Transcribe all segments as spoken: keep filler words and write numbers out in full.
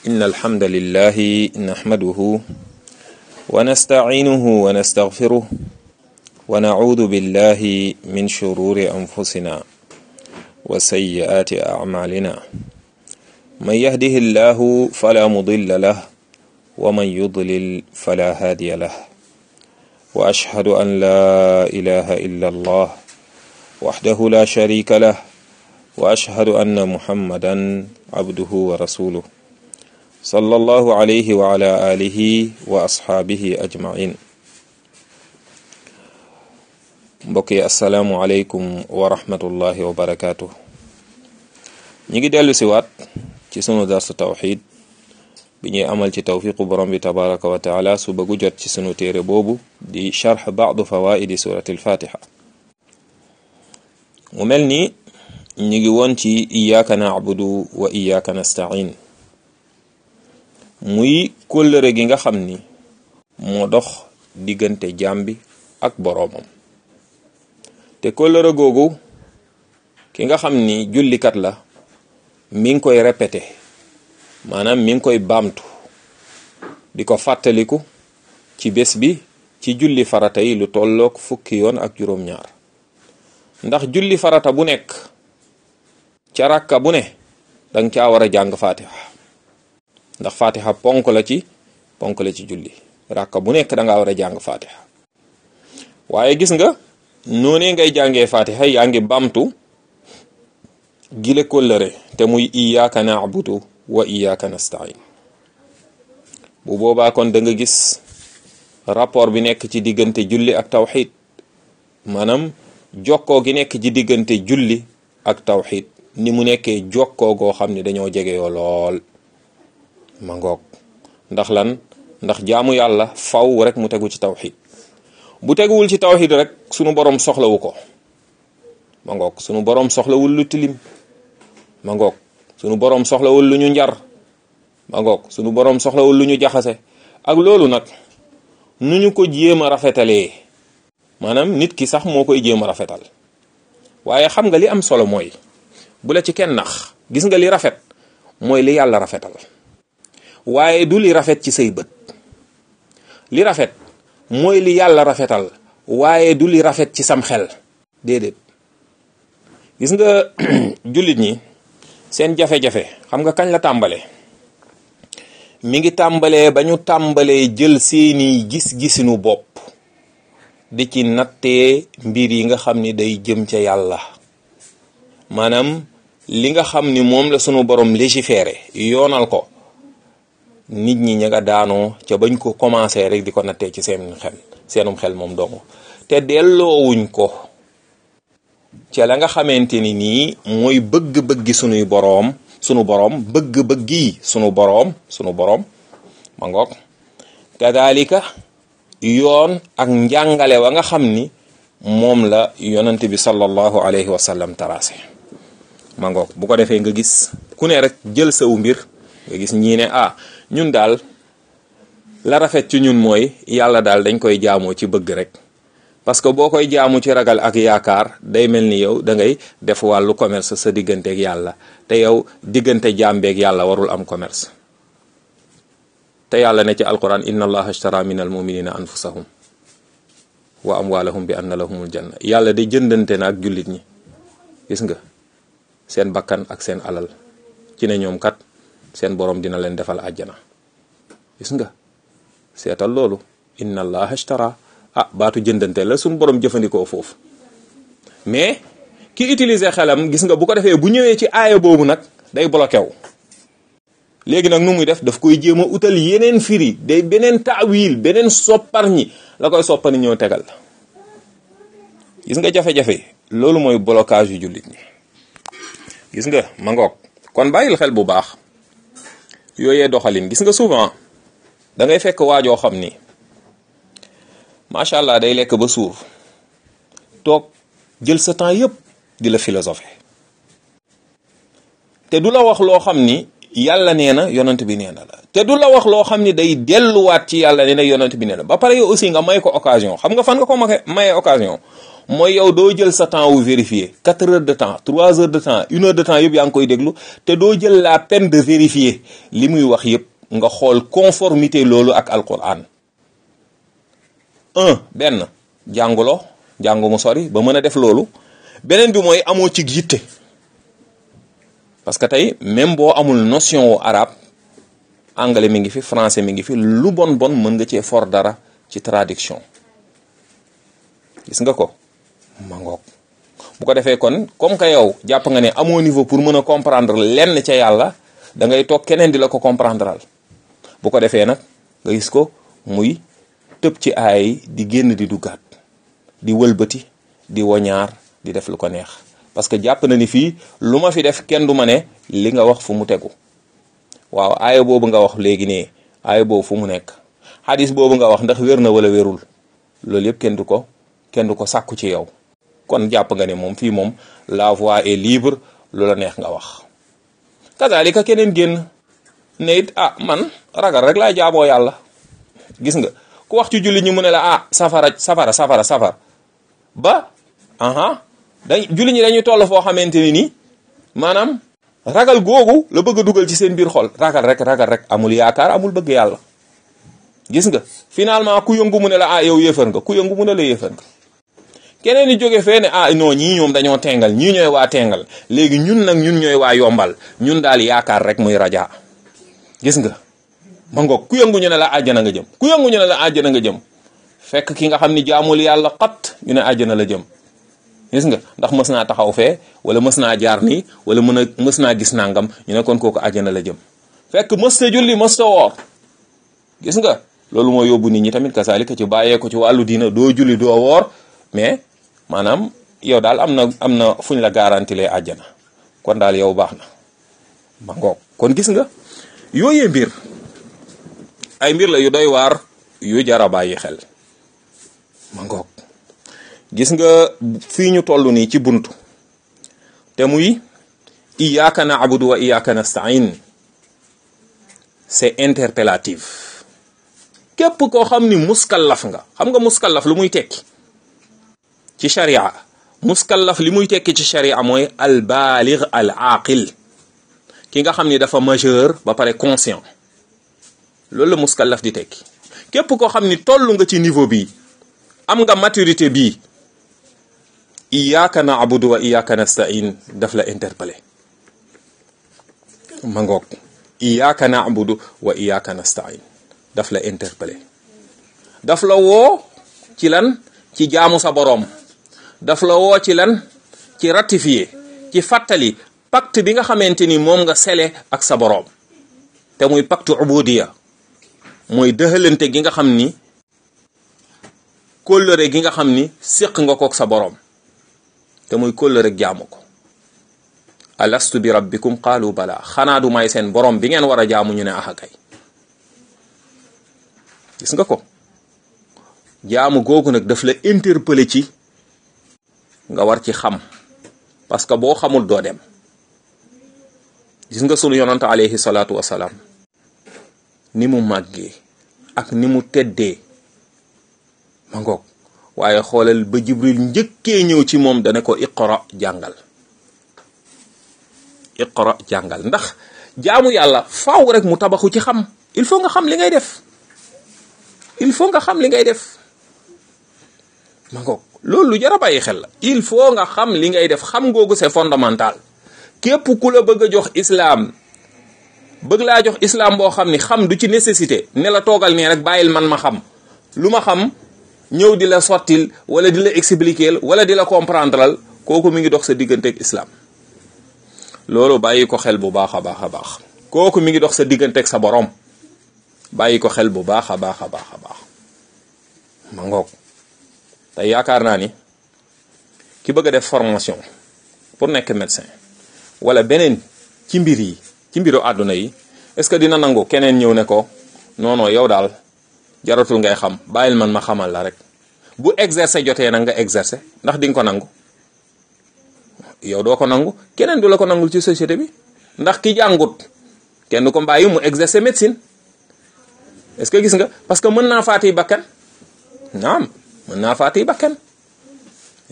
إن الحمد لله نحمده ونستعينه ونستغفره ونعوذ بالله من شرور أنفسنا وسيئات أعمالنا من يهده الله فلا مضل له ومن يضلل فلا هادي له وأشهد أن لا إله إلا الله وحده لا شريك له وأشهد أن محمدا عبده ورسوله صلى الله عليه وعلى آله وأصحابه أجمعين. mbokki assalaamu aleykum wa rahmatullahi wa barakaatu. ñi ngi dellu si waat ci sunu darsu tawxid bi ñuy amal ci tawfiqu borom bi tabaraka wa taala su bëggu jot ci sunu téere boobu di charx baadu fawaidi surati alfatiha. mu mel ni ñi ngi woon ci iyyaka na'budu wa iyyaka nasta'in, muy kóllëre gi nga xam ni moo dox diggante jaam bi ak boroomam. te kóllëre googu ki nga xam ni jullikat la mi ngi koy répété, maanaam mi ngi koy baamtu di ko fàttaliku ci bés bi ci julli farata yi lu tollook fukki yoon ak juróom-ñaar. ndax julli farata bu nekk ca rakka bu ne danga caa war a jàng fatiha, ndax fatiha ponk la ci ponk la ci julli. rakka bu nekk danga war a jàng fatiha. waaye gis nga noonee ngay jàngee fatiha yaa ngi bamtu gile kóllëre te muy iyyaka na'budu wa iyyaka nasta'in. bu boobaa kon da nga gis rapport bi nekk ci diggante julli ak tawxid, maanaam jokkoo gi nekk ci diggante julli ak tawxid ni mu nekkee jokkoo goo xam ne dañoo jegeyoo lool. ma ngoog ndax lan ndax jaamu yàlla faw rek mu tegu ci tawxid. bu teguwul ci tawxid rek sunu borom soxlawu ko. ma ngoog sunu borom soxlawul lu tilim. ma ngoog sunu borom soxlawul lu ñu njar. ma ngoog sunu borom soxlawul lu ñu jaxase. ak loolu nag nu ñu ko jéem a rafetalee, maanaam nit ki sax moo koy jéem a rafetal. waaye xam nga li am solo mooy bu la ci kenn nax. gis nga li rafet mooy li yàlla rafetal, waaye du li rafet ci say bët. li rafet mooy li yàlla rafetal, waaye du li rafet ci sam xel. déedéet. gis nga jullit ñi seen jafe-jafe xam nga kañ la tàmbale mi ngi tàmbalee ba ñu tàmbalee jël seeni gis-gisinu bopp di ci nattee mbir yi nga xam ni day jëm ca yàlla. maanaam li nga xam ni moom la sunu borom légiféré yoonal ko, nit ñi ña nga daanoo ca bañ ko commencé rek di ko nattee ci seen xel seenum xel moom dong, te delloowuñ ko ca la nga xamante ni nii mooy bëgg-bëggi sunuy boroom sunu boroom bëgg-bëggi sunu boroom sunu boroom ma ngoog. kadalika yoon ak njàngale wa nga xam ni moom la yonent bi sallallahu alayhi wa sallam tarase. ma ngoog bu ko defee nga gis ku ne rek jël sawu mbir nga gis ñii ne ah ñun daal la rafet ci ñun mooy yàlla daal dañ koy jaamoo ci bëgg rek, parce que boo koy jaamu ci ragal ak yaakaar day mel ni yow da ngay def wàllu commerce sa digganteeg yàlla, te yow diggante jàmbeeg yàlla warul am commerce. te yàlla ne ci alquran inna allaha ashtara min al muminina anfusahum wa amwalahum bi anna lahumul janna. yàlla de jëndante na ak jullit ñi, gis nga, seen bakkan ak seen alal ci ne ñoom kat seen borom dina leen defal àjjana. gis nga, seetal loolu, inna allaha ashtara. ah baatu jëndante la suñu borom jëfandikoo foofu, mais ki utiliser xelam gis nga bu ko defee bu ñëwee ci aaya boobu nag day bloqué wu. léegi nag nu muy def daf koy jéem a utal yeneen firi, day beneen taawil, beneen soppar ñi la koy soppani ñëw tegal. gis nga jafe-jafe loolu mooy blocage yu jullit ñi. gis nga ma ngoog kon bàyyil xel bu baax yooyee doxalin. gis nga souvent da ngay fekk waajoo xam ni macha allah day lekk ba suur toog jël sa temps yëpp di la philosophe, te du la wax loo xam ni yàlla nee na yonent bi nee na la, te du la wax loo xam ni day delluwaat ci yàlla nee na yonent bi nee na. ba pare yow aussi nga may ko occasion. xam nga fan nga ko maye occasion mooy yow doo jël sa temps wu vérifier quatre heures de temps trois heures de temps une heure de temps yëpp yaa ngi koy déglu te doo jël la peine de vérifier li muy wax yëpp nga xool conformité loolu ak alquran. un benn jànguloo jàngu mu sori ba mën a def loolu beneen bi mooy amoo ci yitte parce que tey même boo amul notion wu arabe anglais mi ngi fi français mi ngi fi lu bon bon mën nga cee for dara ci traduction gis nga ko ma ngoog bu ko defee kon comme que yow jàpp nga ne amoo niveau pour mën a comprendre lenn ca yàlla da ngay toog keneen di la ko comprendral bu ko defee nag nga gis ko muy tëb ci aay di génn di duggaat di wëlbati di woñaar di def lu ko neex parce que jàpp na ni fii lu ma fi def kenn du ma ne li nga wax fu mu tegu waaw aaya boobu nga wax léegi ne aaya boobu fu mu nekk hadis boobu nga wax ndax wér na wala wérul loolu yëpp kenn du ko kenn du ko sàkku ci yow kon jàpp nga ne moom fii moom la voie est libre lu la neex nga wax kazalika keneen génn ne it ah man ragal rek laa jaamoo yàlla gis nga ku wax ci julli ñi mu ne la ah safara safara safara safara ba aha dañ julli ñi dañuy toll foo xamante ni nii maanaam ragal googu la bëgg a dugal ci seen biir xol ragal rek ragal rek amul yaakaar amul bëgg yàlla gis nga finalement ku yëngu mu ne la ah yow yéefar nga ku yëngu mu ne la yéefar nga keneen ni jóge fee ne ah non ñii ñoom dañoo tengal ñii ñooy waa tengal léegi ñun nag ñun ñooy waa yombal ñun daal yaakaar rek muy raja gis nga ma ngoog ku yëngu ñu ne la àjjana nga jëm ku yëngu ñu ne la àjjana nga jëm fekk ki nga xam ni jaamul yàlla xat ñu ne àjjana la jëm gis nga ndax mës naa taxaw fee wala mës naa jaar nii wala mën a mës naa gis nangam ñu ne kon kooku àjjana la jëm fekk mës ta julli mës ta woor gis nga loolu moo yóbbu nit ñi tamit kasaalika ci bàyyee ko ci wàllu diina doo julli doo woor mais maanaam yow daal am na am na fuñ la garantilee àjjana kon daal yow baax na ma ngoog kon gis nga yooyee mbir ay mbir la yu doy waar yu jara bàyyi xel ma ngoog gis nga fii ñu toll nii ci buntu te muy iyyaka na'budu wa iyyaka nasta'in c'est interpellatif képp koo xam ni muskallaf nga xam nga muskallaf lu muy tekki ci sharia muskallaf li muy tekki ci sharia mooy al baligh al aqil ki nga xam ni dafa majeur ba pare conscient loolu la muskallaf di tekki képp koo xam ni toll nga ci niveau bi am nga maturité bi iyyaka na'budu wa iyyaka nasta'in daf la interpeller ma ngoog iyyaka na'budu wa iyyaka nasta'in daf la interpeller daf la woo ci lan ci jaamu sa boroom daf la woo ci lan ci ratifier ci fàttali pacte bi nga xamante ni moom nga sele ak sa boroom te muy pacte ubudiya mooy dëxalante gi nga xam ni kóllëre gi nga xam ni séq nga kook sa boroom te muy kóllëre jaamu ko alastu bi rabbikum qaalu bala xanaa du may seen boroom bi ngeen war a jaamu ñu ne axa kay gis nga ko jaamu googu nag daf la interpeller ci nga war ci xam parce que boo xamul doo dem gis nga sunu yonante alayhi salaatu wasalaam ni mu màggee ak ni mu teddee ma ngoog waaye xoolal ba Jibril njëkkee ñëw ci moom dana ko iqra jàngal iqra jàngal ndax jaamu yàlla faaw rek mu tabaxu ci xam il faut nga xam li ngay def il faut nga xam li ngay def ma ngoog loolu lu jar a bàyyi xel la il faut nga xam li ngay def xam googu c'est fondamental képp ku la bëgg a jox islam bëgg laa jox islam boo xam ni xam du ci nécessité ne la toogal nii rek bàyyil man ma xam lu ma xam ñëw di la sottil wala di la expliquer wala di la comprendreal kooku mi ngi dox sa digganteeg islam loolu bàyyi ko xel bu baax a baax a baax kooku mi ngi dox sa digganteeg sa borom bàyyi ko xel bu baax a baax a baax a baax ma ngoog tey yaakaar naa ni ki bëgg a def formation pour nekk médecin wala beneen ci mbir yi ci mbiru àdduna yi est-ce que dina nangu keneen ñëw ne ko non non yow daal jaratul ngay xam bàyyil man ma xamal la rek bu exercer jotee nag nga exercer ndax di nga ko nangu yow doo ko nangu keneen du la ko nangul ci société bi ndax ki jàngut kenn du ko bàyyi mu exercer médecine est-ce que gis nga parce que mën naa faati bakkan naam mën naa faati bakkan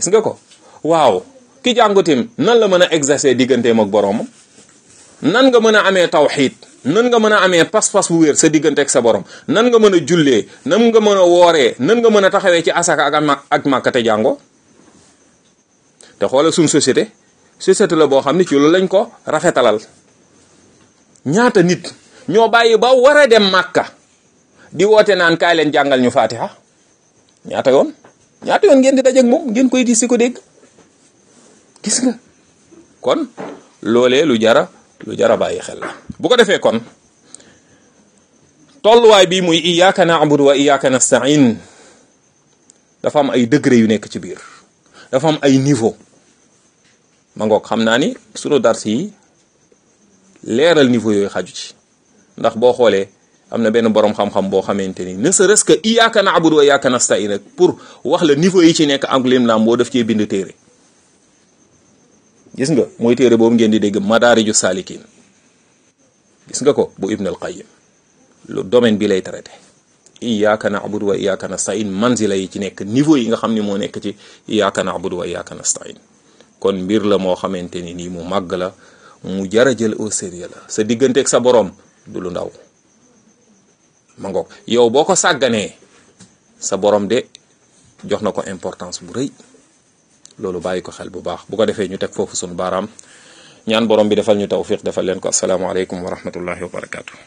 gis nga ko waaw ki jàngutim nan la mën a exercer digganteem ak boroomam nan nga mën a amee tawxiid nan nga mën a amee pas-pas bu wér sa diggante ak sa borom nan nga mën a jullee nan nga mën a wooree nan nga mën a taxawee ci asaka ak ak màkkate jàngoo te xoolal suñ société société la boo xam ne ci loolu lañ ko rafetalal ñaata nit ñoo bàyyi ba war a dem màkka di woote naan kaay leen jàngal ñu fatiha ñaata yoon ñaata yoon ngeen di dajeek moom ngeen koy di si ko dégg gis nga kon loolee lu jara lu jara bàyyi xel la bu ko defee kon tolluwaay bi muy iyyaka na'budu wa iyyaka nasta'in dafa am ay degré yu nekk ci biir dafa am ay niveau ma ngoog xam naa ni sunu dars yi leeral niveau yooyu xaju ci ndax boo xoolee am na benn boroom xam-xam boo xamante ni ne serait-ce que iyyaka na'budu wa iyyaka nasta'in rek pour wax la niveau yi ci nekk ak lim lam boo def cee bind téere gis nga mooy téere boobu ngeen di dégg madaariju saalikin gis nga ko bu Ibn al-Qayyim lu domaine bi lay traité iyyaka na'budu wa iyyaka nasta'in manzila yi ci nekk niveau yi nga xam ni moo nekk ci iyyaka na'budu wa iyyaka nasta'in kon mbir la moo xamante ni nii mu màgg la mu jara jël au sérieux la sa digganteeg sa boroom du lu ndaw ma ngoog yow boo ko sàgganee sa boroom de jox na ko importance bu rëy loolu bàyyi ko xel bu baax bu ko defee ñu teg foofu sunu baaraam ñaan boroom bi defal ñu tawfiq defal leen ko assalaamu aleykum wa rahmatullahi wa barakaatu.